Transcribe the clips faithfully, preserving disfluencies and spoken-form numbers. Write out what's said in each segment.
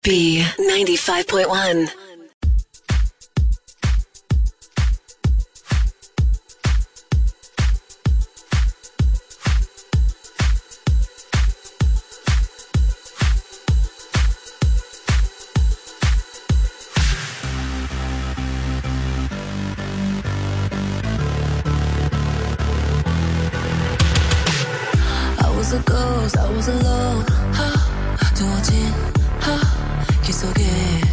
B ninety-five point one. I was a ghost, I was alone. 두어진 길 속에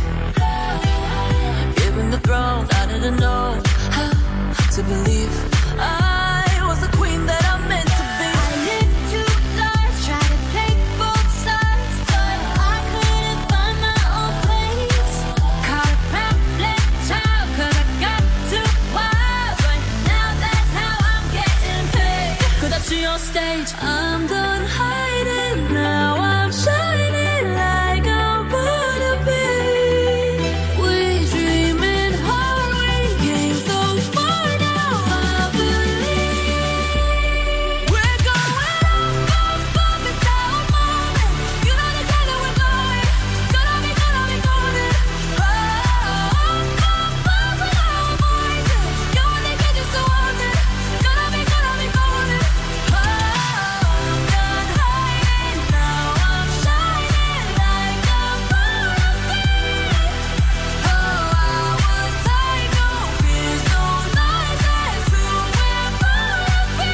Given the throne, I didn't know how to believe I was the queen that I meant to be. I lived two lives, tried to play both sides, but I couldn't find my own place. Caught a pamphlet child, cause I got too wild. But now that's how I'm getting paid. 끝없이 on stage, I'm done hiding, now I'm shining like I'm born to be. We dreaming hard, we came so far, now I believe. We're going up, up, up, it's our moment. You know the day that we're going, gonna be, gonna be golden. Oh, up, up, up with our voices. You only get just to want it. Gonna be, gonna be golden. Oh, I'm done hiding, now I'm shining like I'm born to be. Oh, I would take no fears, no lies, that's who we're born to be.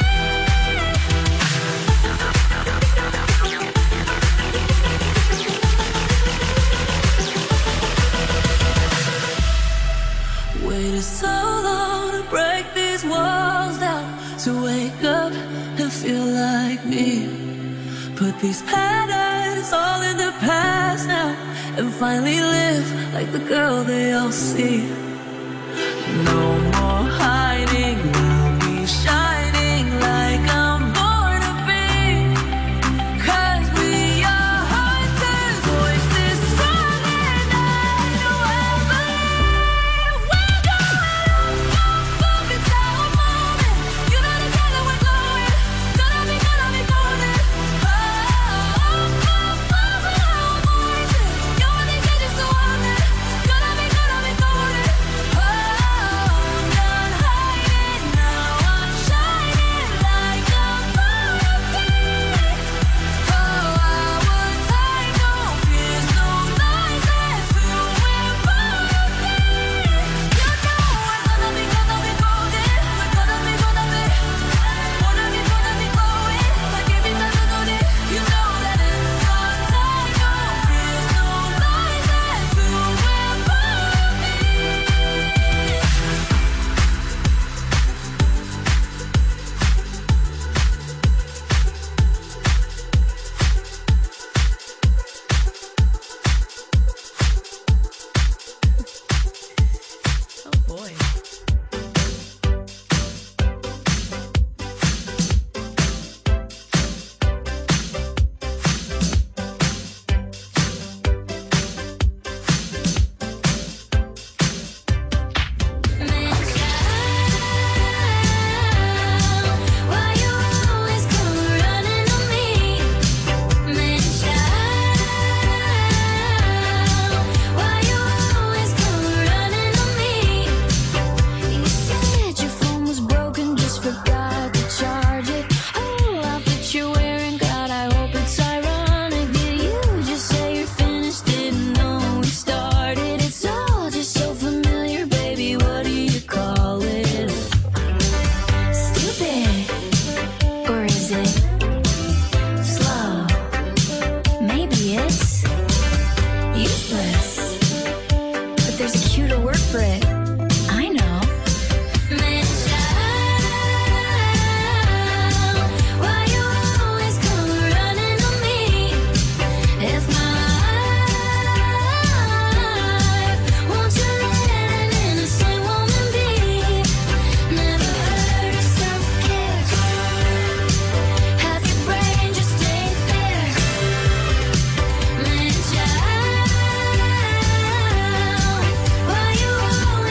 Waited so long to break these walls down, to wake up and feel like me. Put these patterns all in the past now, and finally live like the girl they all see. No more hiding, I'll be shining like I'm born to be. Cause we are hunters, voices strong, and I know I believe. We're going up, up, up, it's our moment. You know the day that we're going, gonna be, gonna be golden. Oh, up, up, up with our voices. You only get just to want it. Gonna be, gonna be golden. Oh, I'm done hiding, now I'm shining like I'm born to be. Oh, I would take no fears, no lies, that's who we're born to be. You know we're gonna be, gonna be golden. We're gonna be, gonna be, wanna be, gonna be glowing like every time I go there. You know that it's our time. No fears, no lies, that's who we're born to be. Oh boy. Why you always come running on me? Man, why you always come running on me? You said your phone was broken, just forgot to charge it. Oh, outfit you're wearing, God, I hope it's ironic. Did you just say you're finished? Didn't know we started. It's all just so familiar, baby. What do you call it? Stupid, or is it slow? Maybe it's useless, but there's a cuter word for it. I know. Man, child, why you always come running on me? If my life, won't you let an innocent woman be? Never heard yourself care. Half your brain just ain't there. Man, child, why you always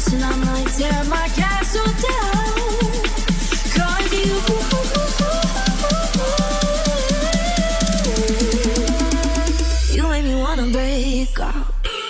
and I might tear my castle down. Cause you, you make me wanna break out.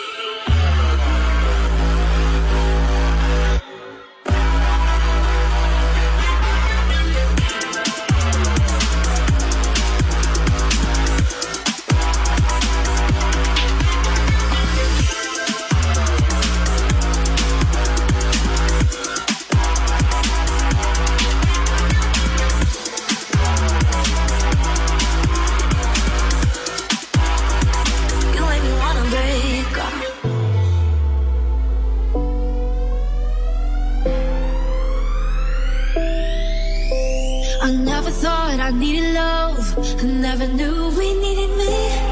I needed love, I never knew we needed me.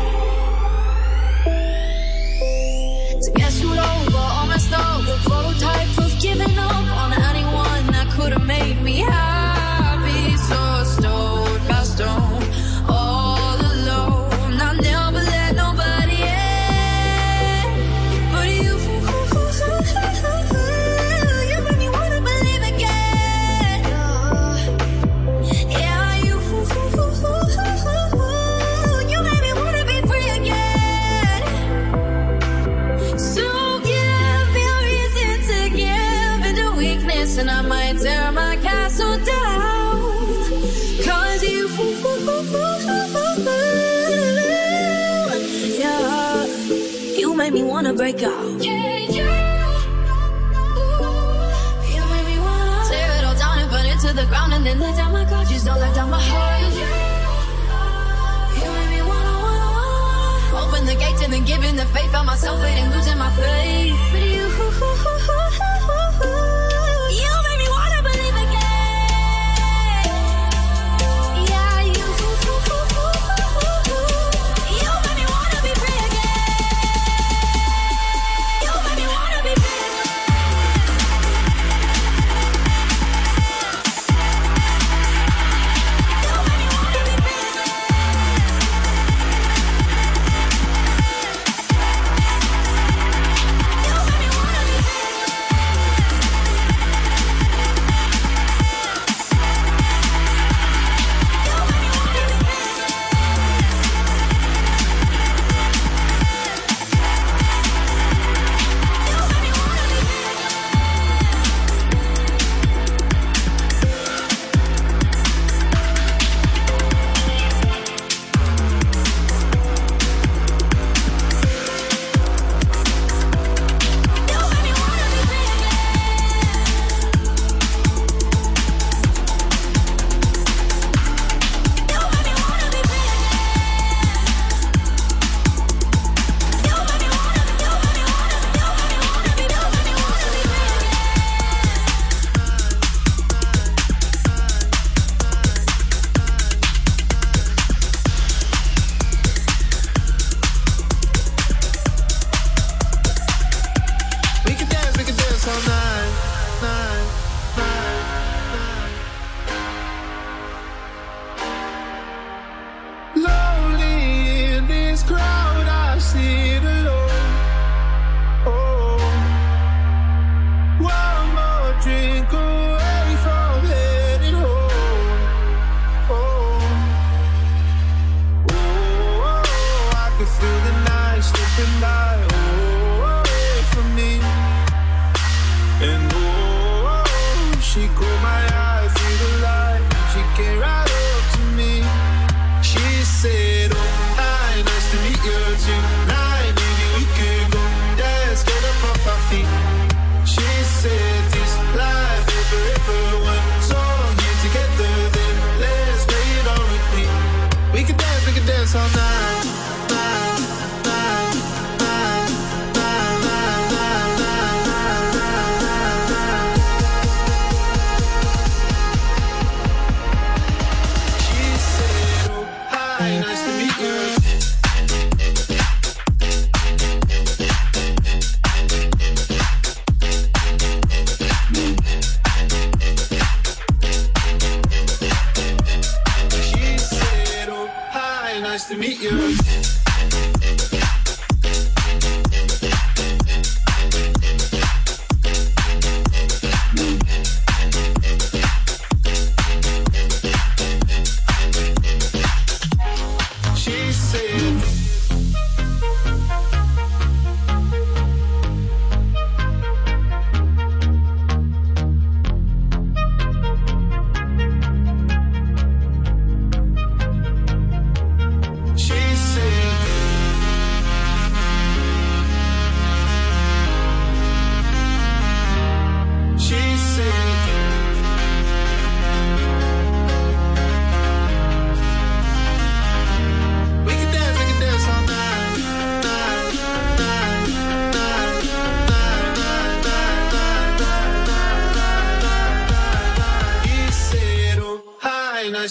To get screwed over, all messed up, the prototype of giving up on anyone that could have made me happy. So stone by stone, all alone. I never let nobody in, but you, you made me wanna believe again. Yeah. You made me wanna be free again. So give me a reason to give into weakness, and I might tear my castle down. Cause you, yeah, you made me wanna break out. Yeah, yeah. You made me wanna tear it all down and burn it to the ground, and then let down my guard. Just don't let down my heart. Open the gates and then giving the faith on myself and losing my faith. But you, you made me wanna believe again. Yeah, you, you made me wanna be free again. You made me wanna be free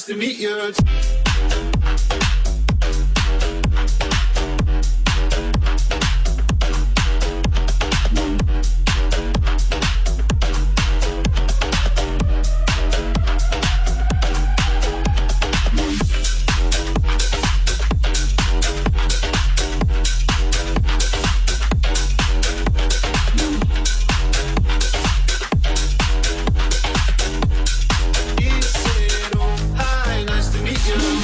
nice to meet you. You.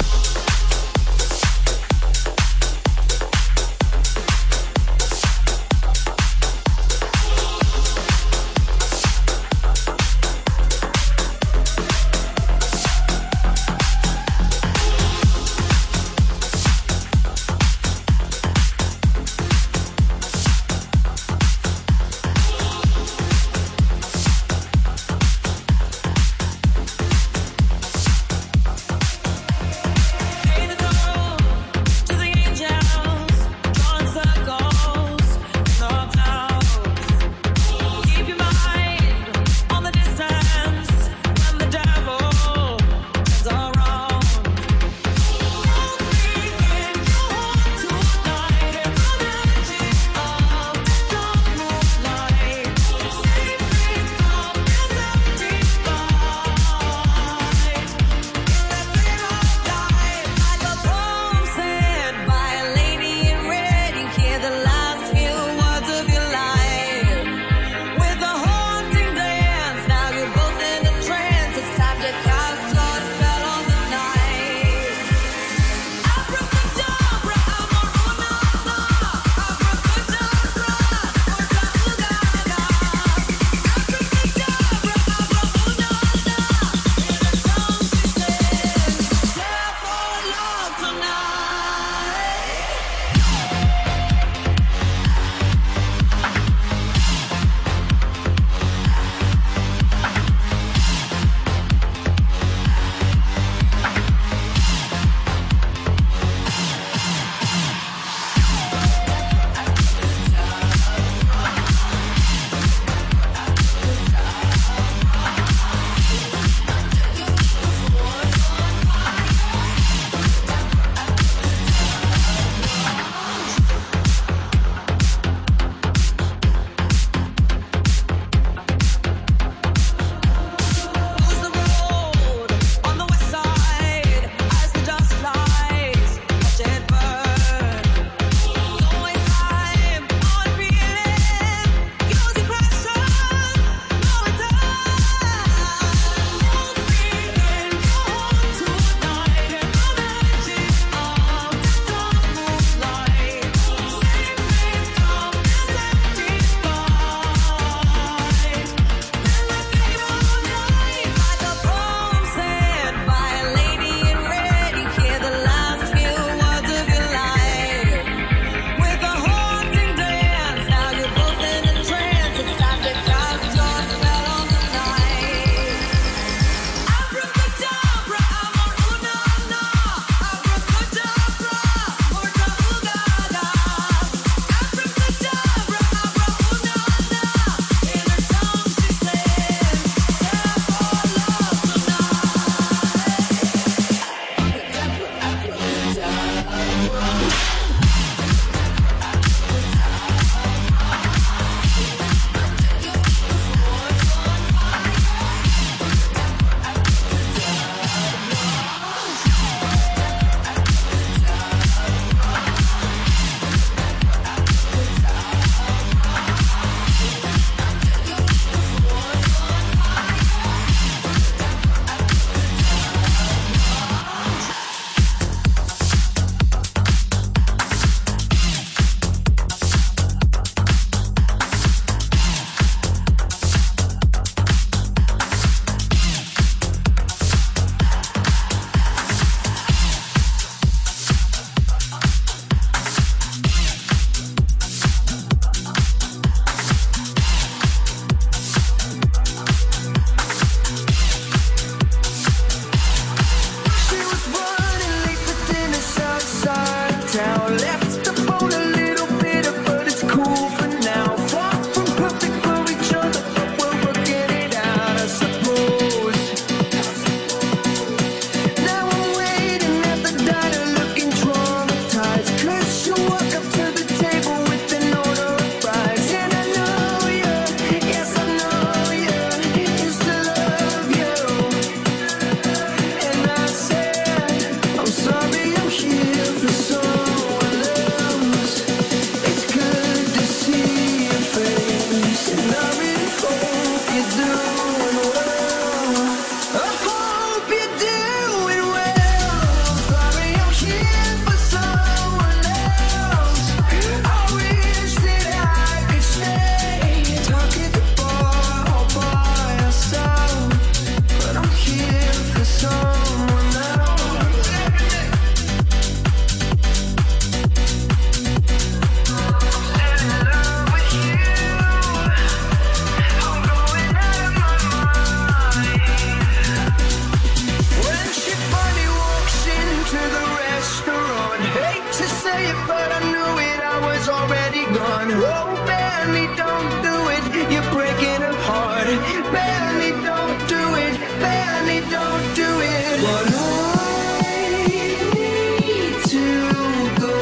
barely don't do it, barely don't do it. But I need to go.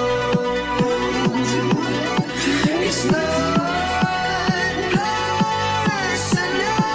It's not personal.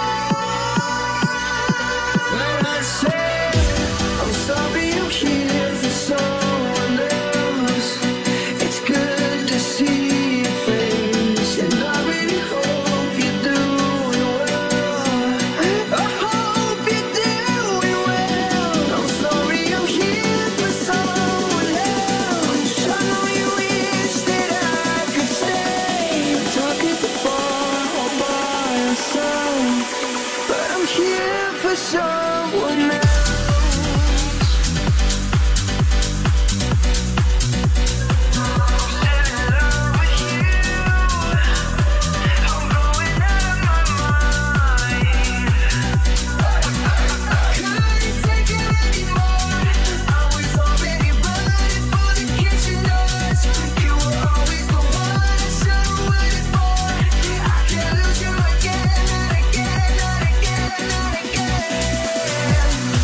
When I say I'm sorry, I'm here for someone else. It's good to see your face, and I really hope you're doing well. I hope you're doing well. I'm sorry, I'm here for someone else. I know you wish that I could stay, talk at the bar all by yourself, but I'm here for someone else. Again, not again, not again, not again.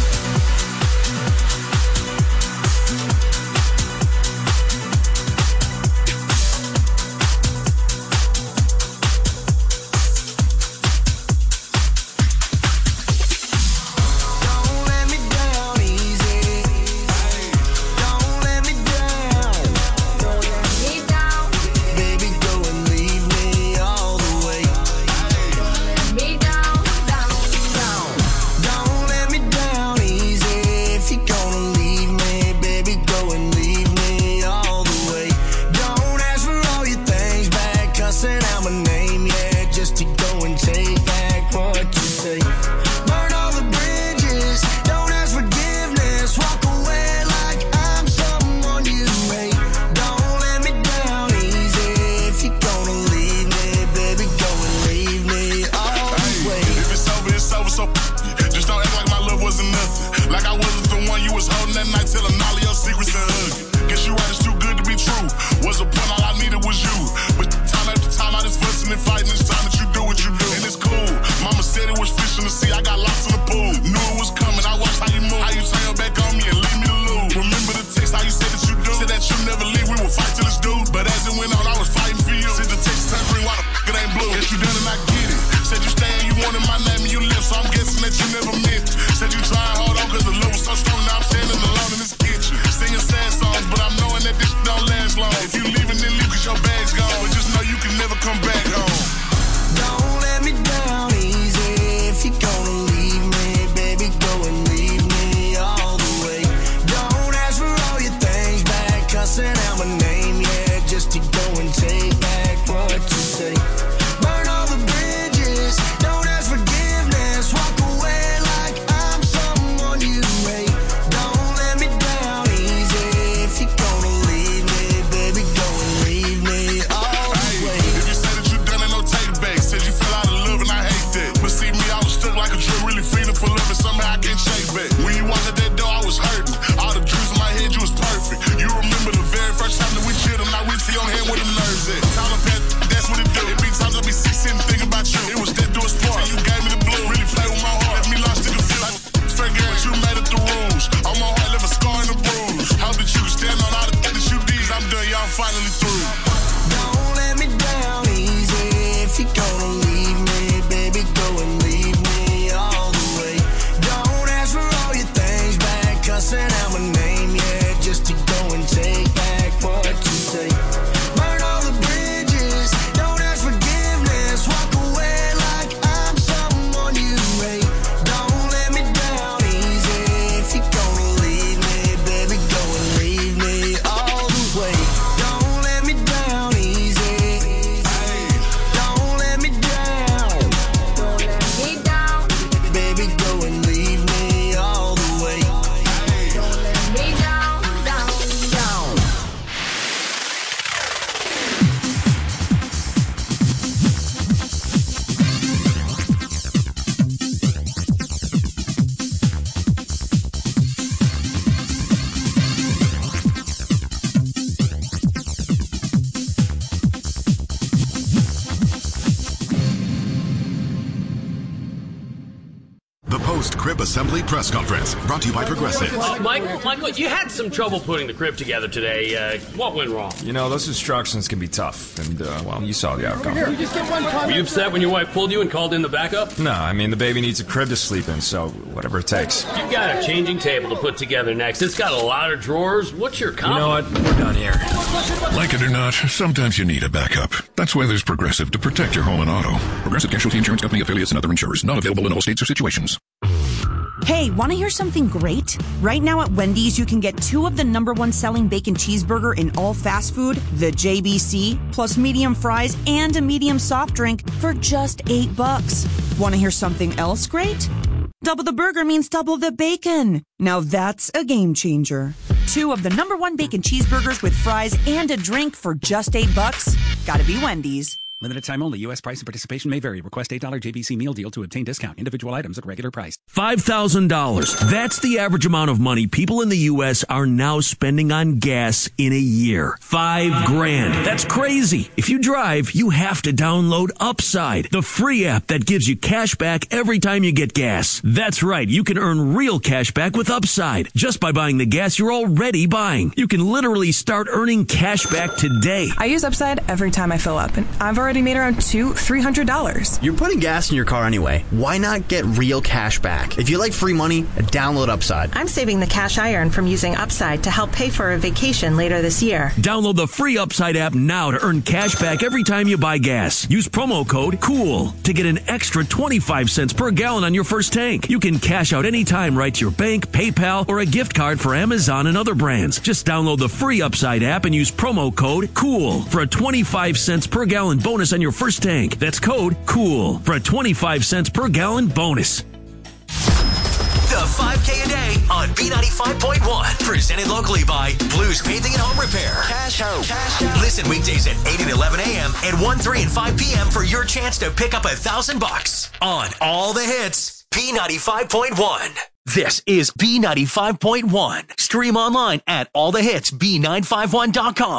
Post-crib assembly press conference. Brought to you by Progressive. Uh, Michael, Michael, you had some trouble putting the crib together today. Uh, what went wrong? You know, those instructions can be tough, and, uh, well, you saw the outcome. Were you upset when your wife pulled you and called in the backup? No, I mean, the baby needs a crib to sleep in, so whatever it takes. You've got a changing table to put together next. It's got a lot of drawers. What's your comment? You know what? We're done here. Like it or not, sometimes you need a backup. That's why there's Progressive to protect your home and auto. Progressive Casualty Insurance Company affiliates and other insurers. Not available in all states or situations. Hey, want to hear something great? Right now at Wendy's, you can get two of the number one selling bacon cheeseburger in all fast food, the J B C, plus medium fries and a medium soft drink for just eight bucks. Want to hear something else great? Double the burger means double the bacon. Now that's a game changer. Two of the number one bacon cheeseburgers with fries and a drink for just eight bucks. Gotta be Wendy's. Limited time only. U S price and participation may vary. Request eight dollars J B C meal deal to obtain discount. Individual items at regular price. five thousand dollars. That's the average amount of money people in the U S are now spending on gas in a year. Five grand. That's crazy. If you drive, you have to download Upside, the free app that gives you cash back every time you get gas. That's right. You can earn real cash back with Upside just by buying the gas you're already buying. You can literally start earning cash back today. I use Upside every time I fill up, and I've already already made around two, three hundred dollars. You're putting gas in your car anyway. Why not get real cash back? If you like free money, download Upside. I'm saving the cash I earn from using Upside to help pay for a vacation later this year. Download the free Upside app now to earn cash back every time you buy gas. Use promo code COOL to get an extra twenty-five cents per gallon on your first tank. You can cash out anytime right to your bank, PayPal, or a gift card for Amazon and other brands. Just download the free Upside app and use promo code COOL for a twenty-five cents per gallon bonus on your first tank. That's code COOL for a twenty-five cents per gallon bonus. The five K a day on B ninety-five point one. Presented locally by Blues Painting and Home Repair. Cash out. Cash out. Listen weekdays at eight and eleven a.m. and one, three, and five p.m. for your chance to pick up a thousand bucks on all the hits. B ninety-five point one. This is B ninety-five point one. Stream online at all the hits B nine five one dot com.